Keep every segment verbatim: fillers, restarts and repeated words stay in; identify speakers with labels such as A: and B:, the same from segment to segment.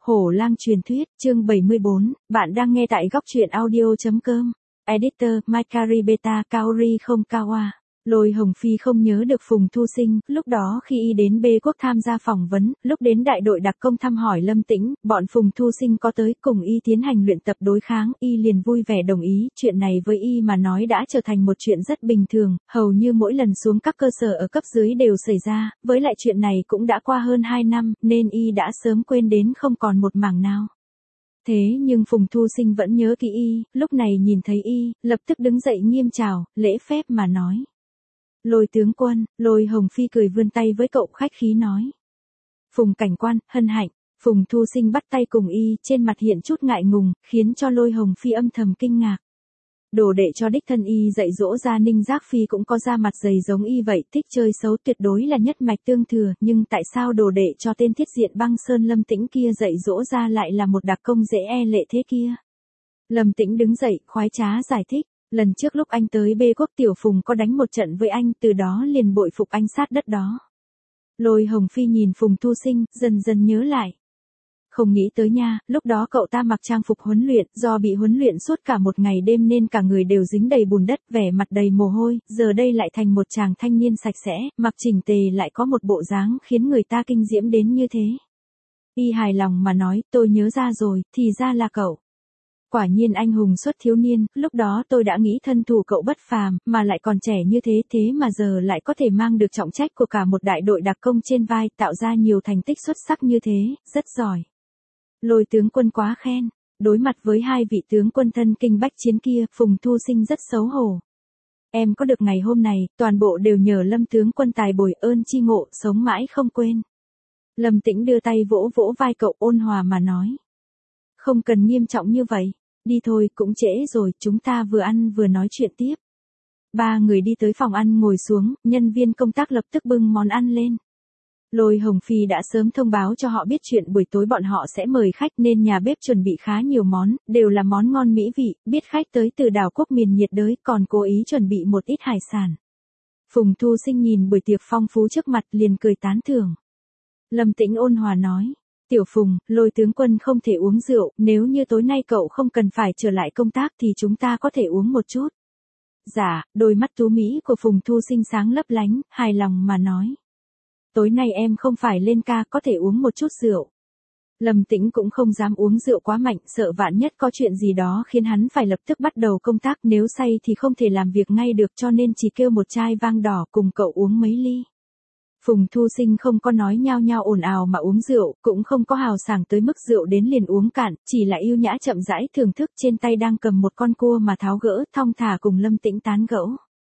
A: Hổ lang truyền thuyết, chương bảy mươi bốn, bạn đang nghe tại góc truyện audio.com. Editor, Mikari Beta Kaori không Kawa. Lôi Hồng Phi không nhớ được Phùng Thu Sinh, lúc đó khi y đến Bê Quốc tham gia phỏng vấn, lúc đến đại đội đặc công thăm hỏi Lâm Tĩnh, bọn Phùng Thu Sinh có tới cùng y tiến hành luyện tập đối kháng, y liền vui vẻ đồng ý, chuyện này với y mà nói đã trở thành một chuyện rất bình thường, hầu như mỗi lần xuống các cơ sở ở cấp dưới đều xảy ra, với lại chuyện này cũng đã qua hơn hai năm, nên y đã sớm quên đến không còn một mảng nào. Thế nhưng Phùng Thu Sinh vẫn nhớ kỹ y, lúc này nhìn thấy y, lập tức đứng dậy nghiêm chào, lễ phép mà nói. Lôi tướng quân, Lôi Hồng Phi cười vươn tay với cậu khách khí nói. Phùng cảnh quan, hân hạnh, Phùng Thu Sinh bắt tay cùng y, trên mặt hiện chút ngại ngùng, khiến cho Lôi Hồng Phi âm thầm kinh ngạc. Đồ đệ cho đích thân y dạy dỗ ra Ninh Giác Phi cũng có da mặt dày giống y vậy, thích chơi xấu tuyệt đối là nhất mạch tương thừa, nhưng tại sao đồ đệ cho tên thiết diện băng sơn Lâm Tĩnh kia dạy dỗ ra lại là một đặc công dễ e lệ thế kia? Lâm Tĩnh đứng dậy, khoái trá giải thích. Lần trước lúc anh tới Bê Quốc Tiểu Phùng có đánh một trận với anh, từ đó liền bội phục anh sát đất đó. Lôi Hồng Phi nhìn Phùng Thu Sinh, dần dần nhớ lại. Không nghĩ tới nha, lúc đó cậu ta mặc trang phục huấn luyện, do bị huấn luyện suốt cả một ngày đêm nên cả người đều dính đầy bùn đất, vẻ mặt đầy mồ hôi, giờ đây lại thành một chàng thanh niên sạch sẽ, mặc chỉnh tề lại có một bộ dáng khiến người ta kinh diễm đến như thế. Y hài lòng mà nói, tôi nhớ ra rồi, thì ra là cậu. Quả nhiên anh hùng xuất thiếu niên, lúc đó tôi đã nghĩ thân thủ cậu bất phàm, mà lại còn trẻ như thế thế mà giờ lại có thể mang được trọng trách của cả một đại đội đặc công trên vai, tạo ra nhiều thành tích xuất sắc như thế, rất giỏi. Lôi tướng quân quá khen, đối mặt với hai vị tướng quân thân kinh bách chiến kia, Phùng Thu Sinh rất xấu hổ. Em có được ngày hôm này, toàn bộ đều nhờ Lâm tướng quân tài bồi ơn chi ngộ, sống mãi không quên. Lâm Tĩnh đưa tay vỗ vỗ vai cậu ôn hòa mà nói. Không cần nghiêm trọng như vậy. Đi thôi, cũng trễ rồi, chúng ta vừa ăn vừa nói chuyện tiếp. Ba người đi tới phòng ăn ngồi xuống, nhân viên công tác lập tức bưng món ăn lên. Lôi Hồng Phi đã sớm thông báo cho họ biết chuyện buổi tối bọn họ sẽ mời khách nên nhà bếp chuẩn bị khá nhiều món, đều là món ngon mỹ vị, biết khách tới từ đảo quốc miền nhiệt đới còn cố ý chuẩn bị một ít hải sản. Phùng Thu Sinh nhìn buổi tiệc phong phú trước mặt liền cười tán thưởng. Lâm Tĩnh ôn hòa nói. Tiểu Phùng, Lôi tướng quân không thể uống rượu, nếu như tối nay cậu không cần phải trở lại công tác thì chúng ta có thể uống một chút. Dạ, đôi mắt tú mỹ của Phùng Thu Sinh sáng lấp lánh, hài lòng mà nói. Tối nay em không phải lên ca, có thể uống một chút rượu. Lâm Tĩnh cũng không dám uống rượu quá mạnh, sợ vạn nhất có chuyện gì đó khiến hắn phải lập tức bắt đầu công tác, nếu say thì không thể làm việc ngay được cho nên chỉ kêu một chai vang đỏ cùng cậu uống mấy ly. Phùng Thu Sinh không có nói nhao nhao ồn ào mà uống rượu, cũng không có hào sảng tới mức rượu đến liền uống cạn, chỉ là yêu nhã chậm rãi thưởng thức, trên tay đang cầm một con cua mà tháo gỡ, thong thả cùng Lâm Tĩnh tán gẫu.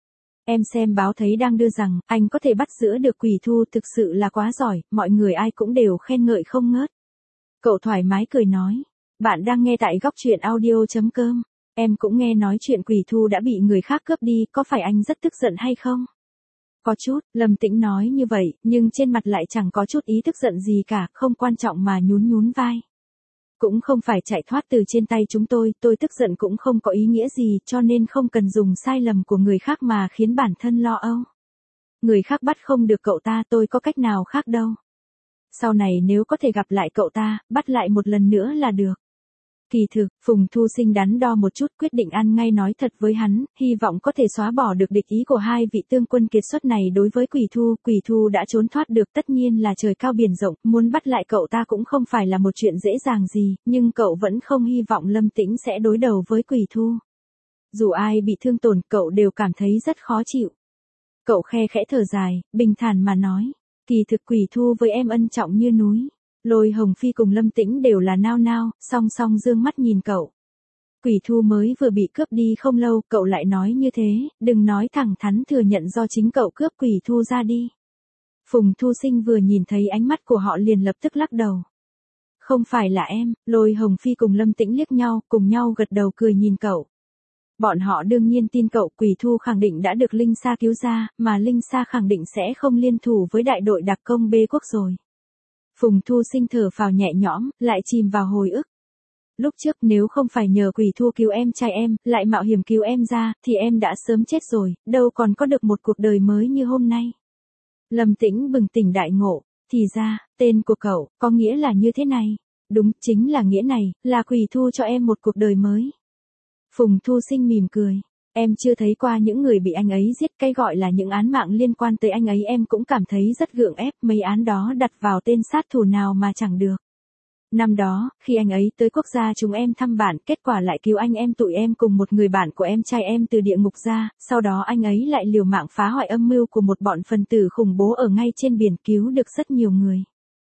A: Em xem báo thấy đang đưa rằng, anh có thể bắt giữ được Quỷ Thu, thực sự là quá giỏi, mọi người ai cũng đều khen ngợi không ngớt. Cậu thoải mái cười nói, bạn đang nghe tại góc truyện audio.com, em cũng nghe nói chuyện Quỷ Thu đã bị người khác cướp đi, có phải anh rất tức giận hay không? Có chút, Lâm Tĩnh nói như vậy, nhưng trên mặt lại chẳng có chút ý tức giận gì cả, không quan trọng mà nhún nhún vai. Cũng không phải chạy thoát từ trên tay chúng tôi, tôi tức giận cũng không có ý nghĩa gì, cho nên không cần dùng sai lầm của người khác mà khiến bản thân lo âu. Người khác bắt không được cậu ta, tôi có cách nào khác đâu. Sau này nếu có thể gặp lại cậu ta, bắt lại một lần nữa là được. Kỳ thực, Phùng Thu Sinh đắn đo một chút, quyết định ăn ngay nói thật với hắn, hy vọng có thể xóa bỏ được địch ý của hai vị tướng quân kiệt xuất này đối với Quỷ Thu. Quỷ Thu đã trốn thoát được, tất nhiên là trời cao biển rộng, muốn bắt lại cậu ta cũng không phải là một chuyện dễ dàng gì, nhưng cậu vẫn không hy vọng Lâm Tĩnh sẽ đối đầu với Quỷ Thu. Dù ai bị thương tổn, cậu đều cảm thấy rất khó chịu. Cậu khe khẽ thở dài, bình thản mà nói, kỳ thực Quỷ Thu với em ân trọng như núi. Lôi Hồng Phi cùng Lâm Tĩnh đều là nao nao, song song dương mắt nhìn cậu. Quỷ Thu mới vừa bị cướp đi không lâu, cậu lại nói như thế, đừng nói thẳng thắn thừa nhận do chính cậu cướp Quỷ Thu ra đi. Phùng Thu Sinh vừa nhìn thấy ánh mắt của họ liền lập tức lắc đầu. Không phải là em, Lôi Hồng Phi cùng Lâm Tĩnh liếc nhau, cùng nhau gật đầu cười nhìn cậu. Bọn họ đương nhiên tin cậu, Quỷ Thu khẳng định đã được Linh Sa cứu ra, mà Linh Sa khẳng định sẽ không liên thủ với đại đội đặc công Bê Quốc rồi. Phùng Thu Sinh thở phào nhẹ nhõm, lại chìm vào hồi ức. Lúc trước nếu không phải nhờ Quỷ Thu cứu em trai em, lại mạo hiểm cứu em ra, thì em đã sớm chết rồi, đâu còn có được một cuộc đời mới như hôm nay. Lâm Tĩnh bừng tỉnh đại ngộ, thì ra, tên của cậu, có nghĩa là như thế này. Đúng, chính là nghĩa này, là Quỳ Thu cho em một cuộc đời mới. Phùng Thu Sinh mỉm cười. Em chưa thấy qua những người bị anh ấy giết, cái gọi là những án mạng liên quan tới anh ấy em cũng cảm thấy rất gượng ép, mấy án đó đặt vào tên sát thủ nào mà chẳng được. Năm đó, khi anh ấy tới quốc gia chúng em thăm bạn, kết quả lại cứu anh em tụi em cùng một người bạn của em trai em từ địa ngục ra, sau đó anh ấy lại liều mạng phá hoại âm mưu của một bọn phần tử khủng bố ở ngay trên biển, cứu được rất nhiều người.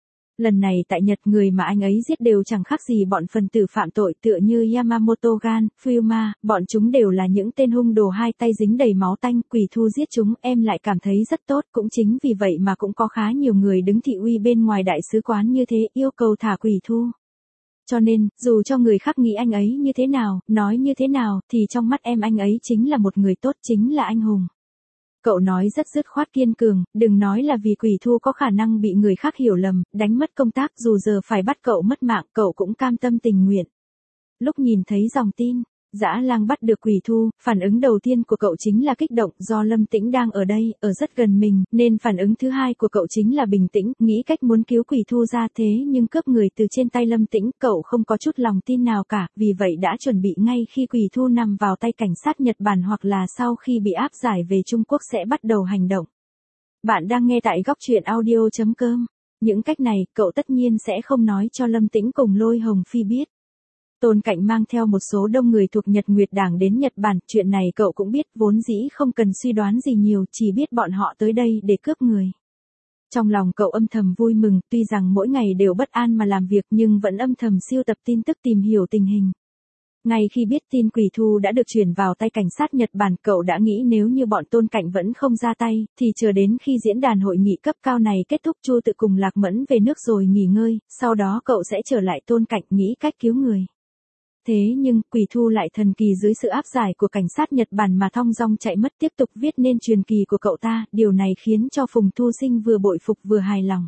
A: Lần này tại Nhật, người mà anh ấy giết đều chẳng khác gì bọn phần tử phạm tội tựa như Yamamoto Gan, Fuyuma, bọn chúng đều là những tên hung đồ hai tay dính đầy máu tanh. Quỳ Thu giết chúng, em lại cảm thấy rất tốt, cũng chính vì vậy mà cũng có khá nhiều người đứng thị uy bên ngoài đại sứ quán như thế, yêu cầu thả Quỳ Thu. Cho nên, dù cho người khác nghĩ anh ấy như thế nào, nói như thế nào, thì trong mắt em anh ấy chính là một người tốt, chính là anh hùng. Cậu nói rất dứt khoát kiên cường, đừng nói là vì Quỳ Thu có khả năng bị người khác hiểu lầm, đánh mất công tác, dù giờ phải bắt cậu mất mạng, cậu cũng cam tâm tình nguyện. Lúc nhìn thấy dòng tin, Dã Lang bắt được Quỳ Thu, phản ứng đầu tiên của cậu chính là kích động, do Lâm Tĩnh đang ở đây, ở rất gần mình, nên phản ứng thứ hai của cậu chính là bình tĩnh, nghĩ cách muốn cứu Quỳ Thu ra, thế nhưng cướp người từ trên tay Lâm Tĩnh, cậu không có chút lòng tin nào cả, vì vậy đã chuẩn bị ngay khi Quỳ Thu nằm vào tay cảnh sát Nhật Bản hoặc là sau khi bị áp giải về Trung Quốc sẽ bắt đầu hành động. Bạn đang nghe tại góc truyện audio chấm com. Những cách này, cậu tất nhiên sẽ không nói cho Lâm Tĩnh cùng Lôi Hồng Phi biết. Tôn Cạnh mang theo một số đông người thuộc Nhật Nguyệt Đảng đến Nhật Bản, chuyện này cậu cũng biết, vốn dĩ không cần suy đoán gì nhiều, chỉ biết bọn họ tới đây để cướp người. Trong lòng cậu âm thầm vui mừng, tuy rằng mỗi ngày đều bất an mà làm việc nhưng vẫn âm thầm siêu tập tin tức tìm hiểu tình hình. Ngay khi biết tin Quỳ Thu đã được chuyển vào tay cảnh sát Nhật Bản, cậu đã nghĩ nếu như bọn Tôn Cạnh vẫn không ra tay, thì chờ đến khi diễn đàn hội nghị cấp cao này kết thúc, Chu Tự cùng Lạc Mẫn về nước rồi nghỉ ngơi, sau đó cậu sẽ trở lại Tôn Cạnh nghĩ cách cứu người. Thế nhưng, Quỳ Thu lại thần kỳ dưới sự áp giải của cảnh sát Nhật Bản mà thong dong chạy mất, tiếp tục viết nên truyền kỳ của cậu ta, điều này khiến cho Phùng Thu Sinh vừa bội phục vừa hài lòng.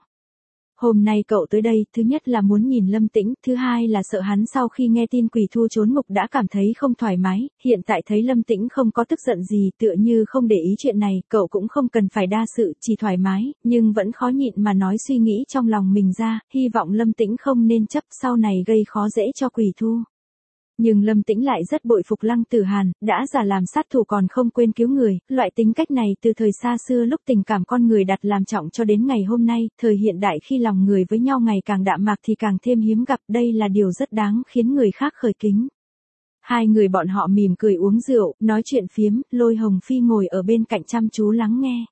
A: Hôm nay cậu tới đây, thứ nhất là muốn nhìn Lâm Tĩnh, thứ hai là sợ hắn sau khi nghe tin Quỳ Thu trốn ngục đã cảm thấy không thoải mái, hiện tại thấy Lâm Tĩnh không có tức giận gì, tựa như không để ý chuyện này, cậu cũng không cần phải đa sự, chỉ thoải mái, nhưng vẫn khó nhịn mà nói suy nghĩ trong lòng mình ra, hy vọng Lâm Tĩnh không nên chấp sau này gây khó dễ cho Quỳ Thu. Nhưng Lâm Tĩnh lại rất bội phục Lăng Tử Hàn, đã giả làm sát thủ còn không quên cứu người, loại tính cách này từ thời xa xưa lúc tình cảm con người đặt làm trọng cho đến ngày hôm nay, thời hiện đại khi lòng người với nhau ngày càng đạm mạc thì càng thêm hiếm gặp, đây là điều rất đáng khiến người khác khởi kính. Hai người bọn họ mỉm cười uống rượu, nói chuyện phiếm, Lôi Hồng Phi ngồi ở bên cạnh chăm chú lắng nghe.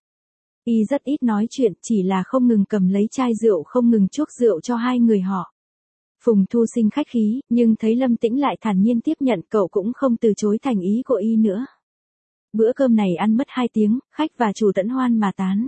A: Y rất ít nói chuyện, chỉ là không ngừng cầm lấy chai rượu không ngừng chuốc rượu cho hai người họ. Phùng Thu Sinh khách khí, nhưng thấy Lâm Tĩnh lại thản nhiên tiếp nhận, cậu cũng không từ chối thành ý của y nữa. Bữa cơm này ăn mất hai tiếng, khách và chủ tẫn hoan mà tán.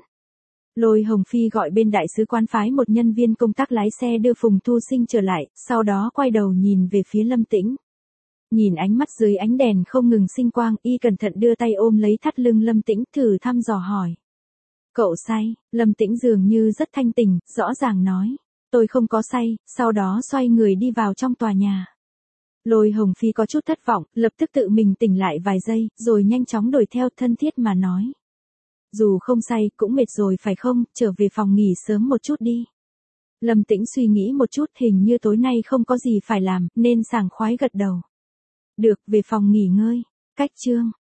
A: Lôi Hồng Phi gọi bên đại sứ quán phái một nhân viên công tác lái xe đưa Phùng Thu Sinh trở lại, sau đó quay đầu nhìn về phía Lâm Tĩnh. Nhìn ánh mắt dưới ánh đèn không ngừng sinh quang, y cẩn thận đưa tay ôm lấy thắt lưng Lâm Tĩnh, thử thăm dò hỏi. Cậu say? Lâm Tĩnh dường như rất thanh tỉnh, rõ ràng nói. Tôi không có say, sau đó xoay người đi vào trong tòa nhà. Lôi Hồng Phi có chút thất vọng, lập tức tự mình tỉnh lại vài giây, rồi nhanh chóng đuổi theo, thân thiết mà nói. Dù không say, cũng mệt rồi phải không, trở về phòng nghỉ sớm một chút đi. Lâm Tĩnh suy nghĩ một chút, hình như tối nay không có gì phải làm, nên sảng khoái gật đầu. Được, về phòng nghỉ ngơi. Cách chương.